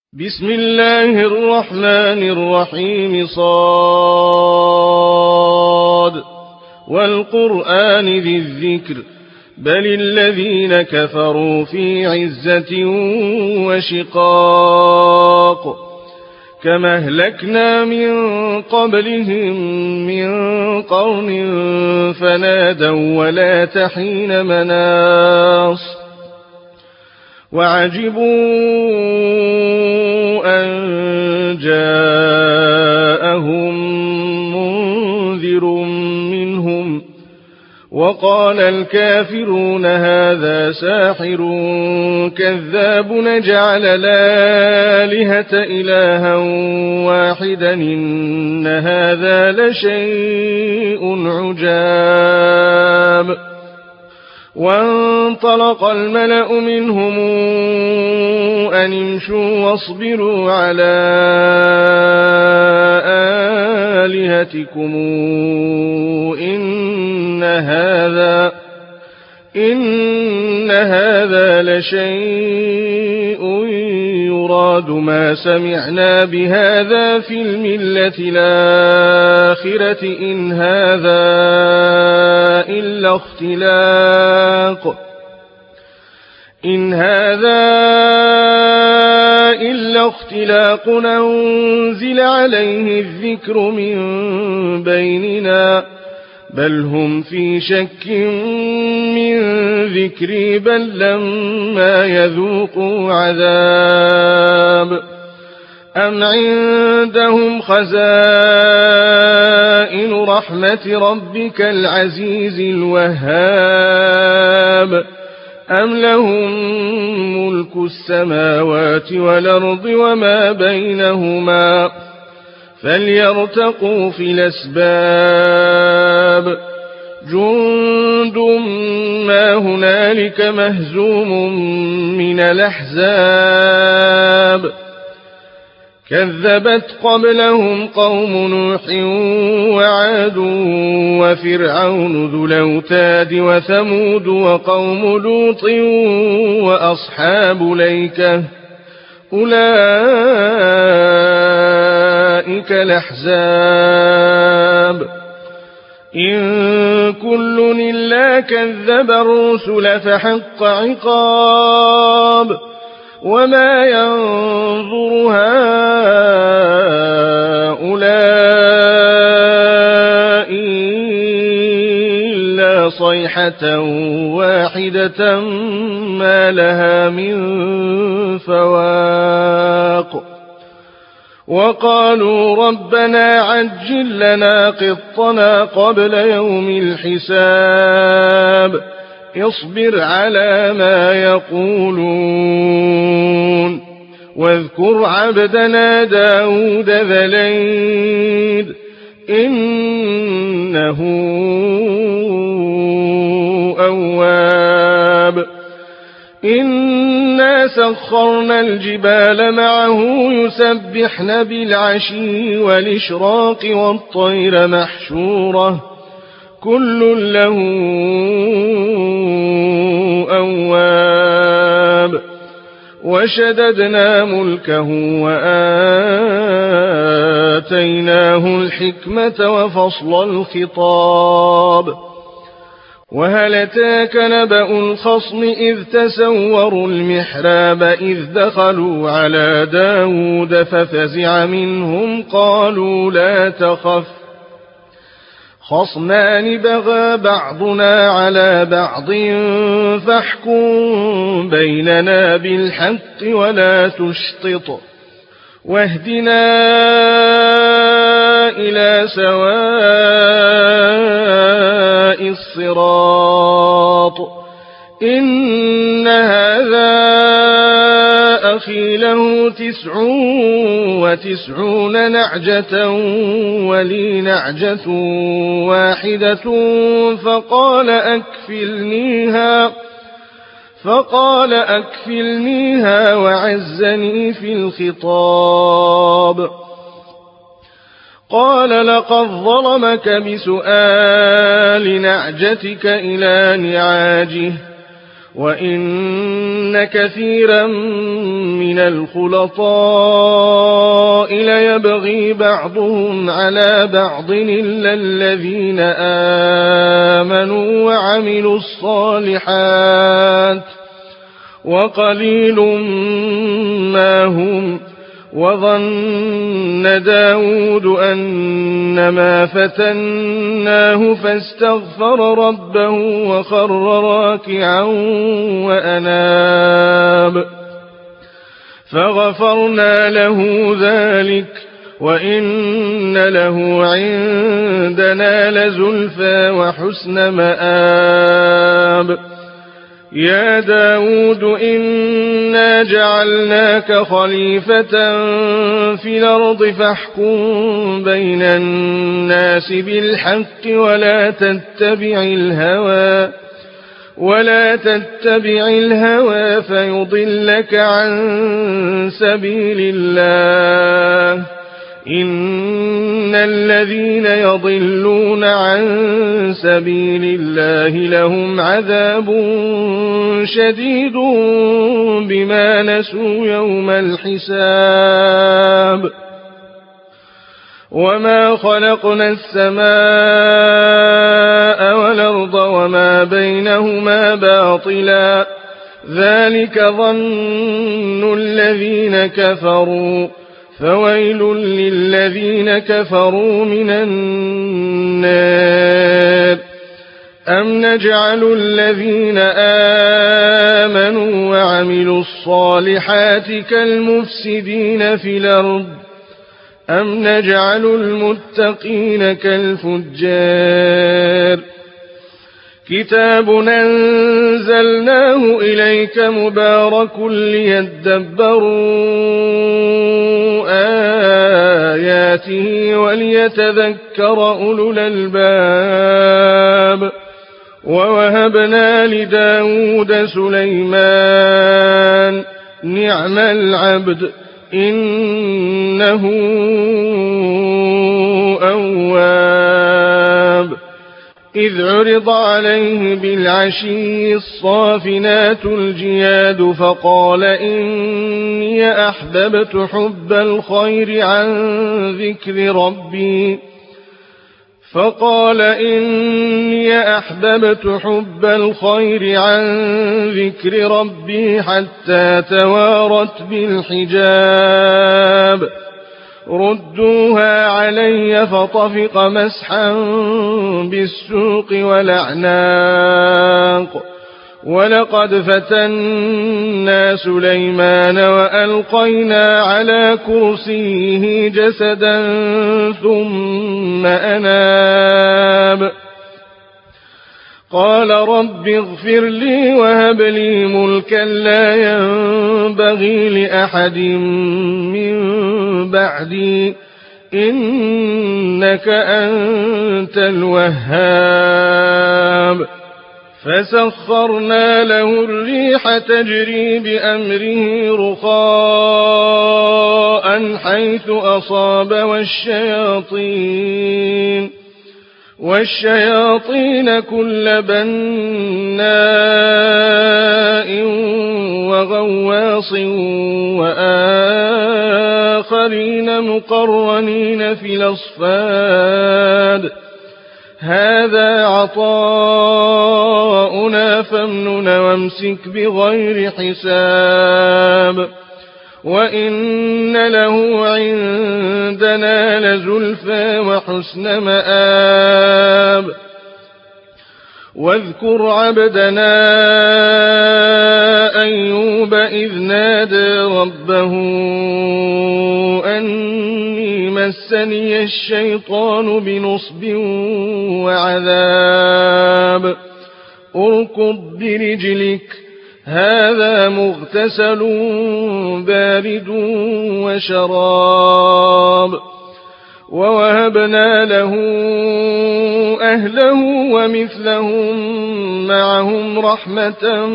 بسم الله الرحمن الرحيم صاد والقرآن ذي الذكر بل الذين كفروا في عزة وشقاق كما أهلكنا من قبلهم من قرن فنادوا ولا تحين مناص وعجبوا أن جاءهم منذر منهم وقال الكافرون هذا ساحر كذاب نجعل الآلهة إلها واحدا إن هذا لشيء عجاب وانطلق الملأ منهم أن امشوا واصبروا على آلهتكم إن هذا لشيء يراد ما سمعنا بهذا في الملة الآخرة إن هذا إلا اختلاق أنزل عليه الذكر من بيننا بل هم في شك من ذكري بل لما يذوقوا عذاب أم عندهم خزائن رحمة ربك العزيز الوهاب أم لهم ملك السماوات والأرض وما بينهما فليرتقوا في الأسباب جند ما هنالك مهزوم من الأحزاب كذبت قبلهم قوم نوح وعاد وفرعون ذو الأوتاد وثمود وقوم لوط وأصحاب الأيكة أولئك الأحزاب إن كل إلا كذب الرسل فحق عقاب وما ينظر هؤلاء إلا صيحة واحدة ما لها من فواق وقالوا ربنا عجل لنا قطنا قبل يوم الحساب اصبر على ما يقولون واذكر عبدنا داود ذا الأيد إنه أواب إنا سخرنا الجبال معه يسبحن بالعشي والإشراق والطير محشورة كل له أواب وشددنا ملكه وآتيناه الحكمة وفصل الخطاب وهل أتاك نبأ الخصم إذ تسوروا المحراب إذ دخلوا على داود ففزع منهم قالوا لا تخف خصمان بغى بعضنا على بعض فاحكم بيننا بالحق ولا تشطط واهدنا إلى سواء الصراط إن هذا أخي له 99 نعجة ولي نعجة واحدة فقال أكفلنيها وعزني في الخطاب قال لقد ظلمك بسؤال نعجتك إلى نعاجه وإن كثيرا من الخلطاء ليبغي بعضهم على بعض إلا الذين آمنوا وعملوا الصالحات وقليل ما هم. وظن داود أنما فتناه فاستغفر ربه وخر راكعا وأناب فغفرنا له ذلك وإن له عندنا لزلفى وحسن مآب. يا داود إنا جعلناك خليفة في الأرض فاحكم بين الناس بالحق ولا تتبع الهوى فيضلك عن سبيل الله. إن الذين يضلون عن سبيل الله لهم عذاب شديد بما نسوا يوم الحساب. وما خلقنا السماء والأرض وما بينهما باطلا ذلك ظن الذين كفروا فويل للذين كفروا من النار. أم نجعل الذين آمنوا وعملوا الصالحات كالمفسدين في الأرض أم نجعل المتقين كالفجار. كتاب أنزلناه إليك مبارك ليدبروا آياته وليتذكر أولو الألباب. ووهبنا لداود سليمان نعم العبد إنه أواب. إذ عرض عليه بالعشي الصافنات الجياد فقال إني أحببت حب الخير عن ذكر ربي حتى توارت بالحجاب. ردوها علي فطفق مسحا بالسوق والأعناق. ولقد فتنا سليمان وألقينا على كرسيه جسدا ثم أناب. قال رب اغفر لي وهب لي ملكا لا ينبغي لأحد من بعدي إنك أنت الوهاب. فسخرنا له الريح تجري بأمره رخاء حيث أصاب والشياطين كل بناء وغواص وآخرين مقرنين في الأصفاد. هذا عطاؤنا فامنن وامسك بغير حساب. وإن له عندنا لزلفى وحسن مآب. واذكر عبدنا أيوب إذ نادى ربه أني مسني الشيطان بنصب وعذاب. اركض برجلك هذا مغتسل بارد وشراب. ووهبنا له أهله ومثلهم معهم رحمة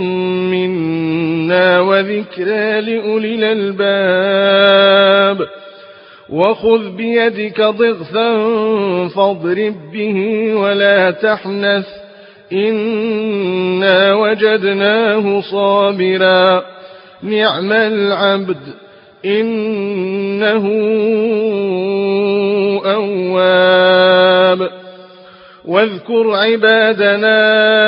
منا وذكرى لأولي الألباب. وخذ بيدك ضغثا فاضرب به ولا تحنث إنا وجدناه صابرا نعم العبد إنه أواب واذكر عبادنا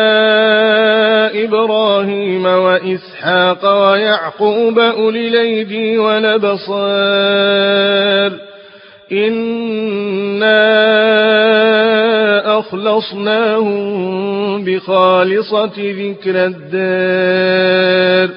إبراهيم وإسحاق ويعقوب أولي الأيدي والأبصار إنا أخلصناهم بخالصة ذكر الدار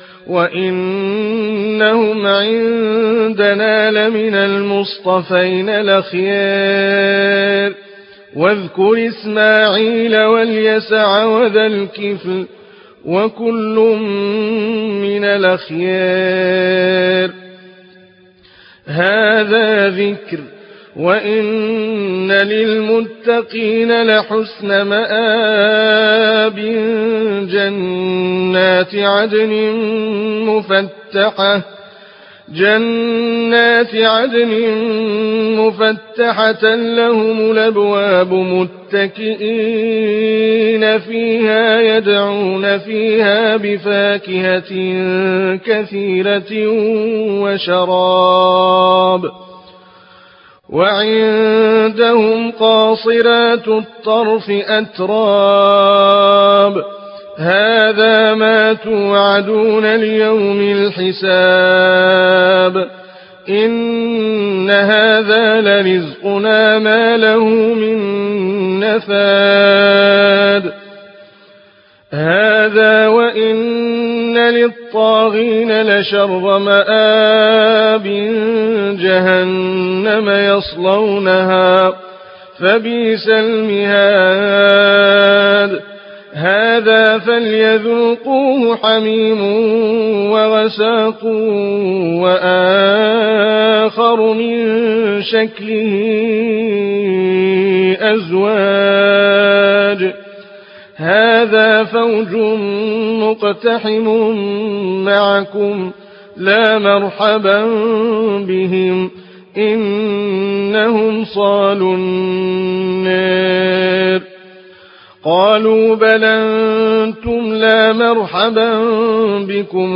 وإنهم عندنا لمن المصطفين الأخيار واذكر إسماعيل واليسع وذا الكفل وكل من الأخيار هذا ذكر وإن للمتقين لحسن مآب جنات عدن مفتحة لهم الأبواب متكئين فيها يدعون فيها بفاكهة كثيرة وشراب وعندهم قاصرات الطرف أتراب هذا ما توعدون ليوم الحساب إن هذا لرزقنا ما له من نفاد هذا وإن للطاغين لشر مآب جهنم يصلونها فبئس المهاد هذا فليذوقوه حميم وغساق وآخر من شكله أزواج هذا فوج مقتحم معكم لا مرحبا بهم إنهم صالوا النار قالوا بل أنتم لا مرحبا بكم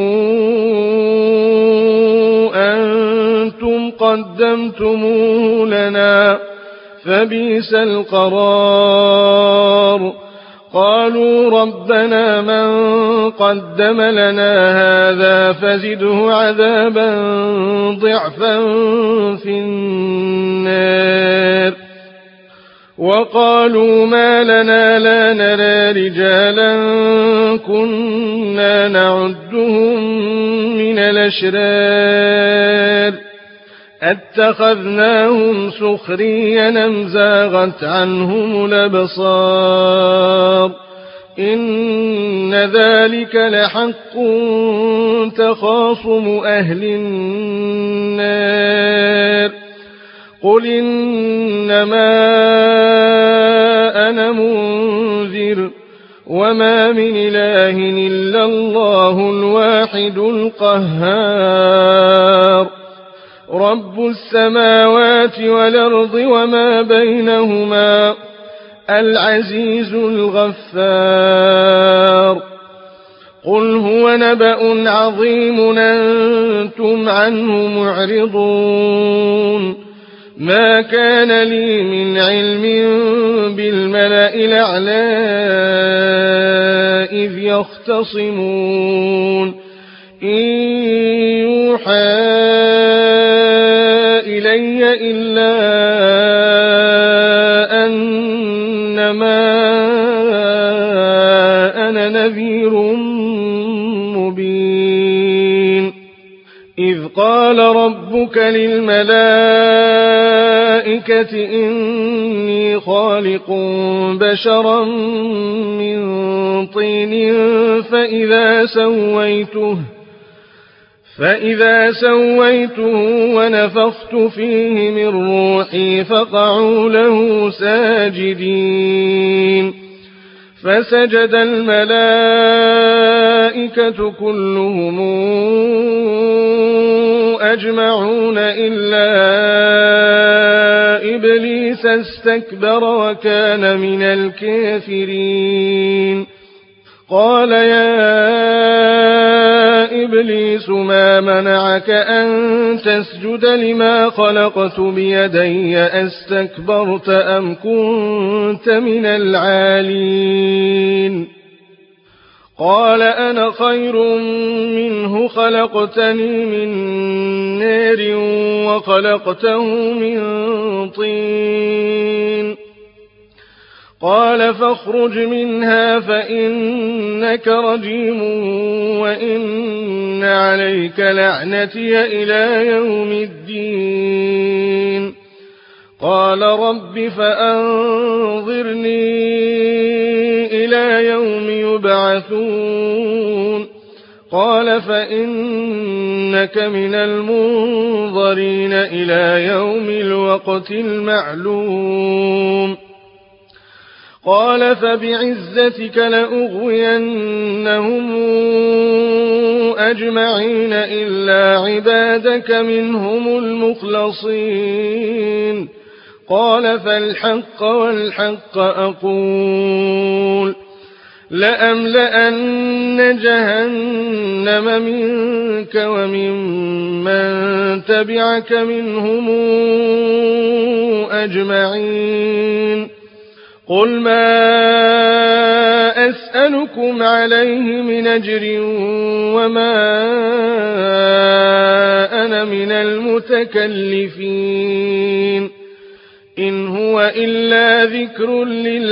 أنتم قدمتموه لنا فبئس القرار قالوا ربنا من قدم لنا هذا فزده عذابا ضعفا في النار وقالوا ما لنا لا نرى رجالا كنا نعدهم من الأشرار اتخذناهم سخريا أم زاغت عنهم الأبصار إن ذلك لحق تخاصم أهل النار قل إنما أنا منذر وما من إله إلا الله الواحد القهار رب السماوات والأرض وما بينهما العزيز الغفار قل هو نبأ عظيم أنتم عنه معرضون ما كان لي من علم بالملأ الأعلى إذ يختصمون إن يوحى إلي إلا أنما أنا نذير مبين إذ قال ربك للملائكة إني خالق بشرا من طين فإذا سويته ونفخت فيه من روحي فقعوا له ساجدين فسجد الملائكة كلهم أجمعون إلا إبليس استكبر وكان من الكافرين قال يا إبليس ما منعك أن تسجد لما خلقت بيدي أستكبرت أم كنت من العالين قال أنا خير منه خلقتني من نار وخلقته من طين قال فاخرج منها فإنك رجيم وإن عليك لعنتي إلى يوم الدين قال رب فأنظرني إلى يوم يبعثون قال فإنك من المنظرين إلى يوم الوقت المعلوم قال فبعزتك لأغوينهم أجمعين إلا عبادك منهم المخلصين قال فالحق والحق أقول لأملأن جهنم منك وممن تبعك منهم أجمعين قل ما أسألكم عليه من أجر وما أنا من المتكلفين إن هو إلا ذكر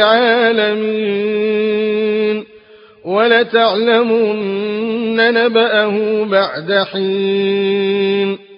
للعالمين ولتعلمن نبأه بعد حين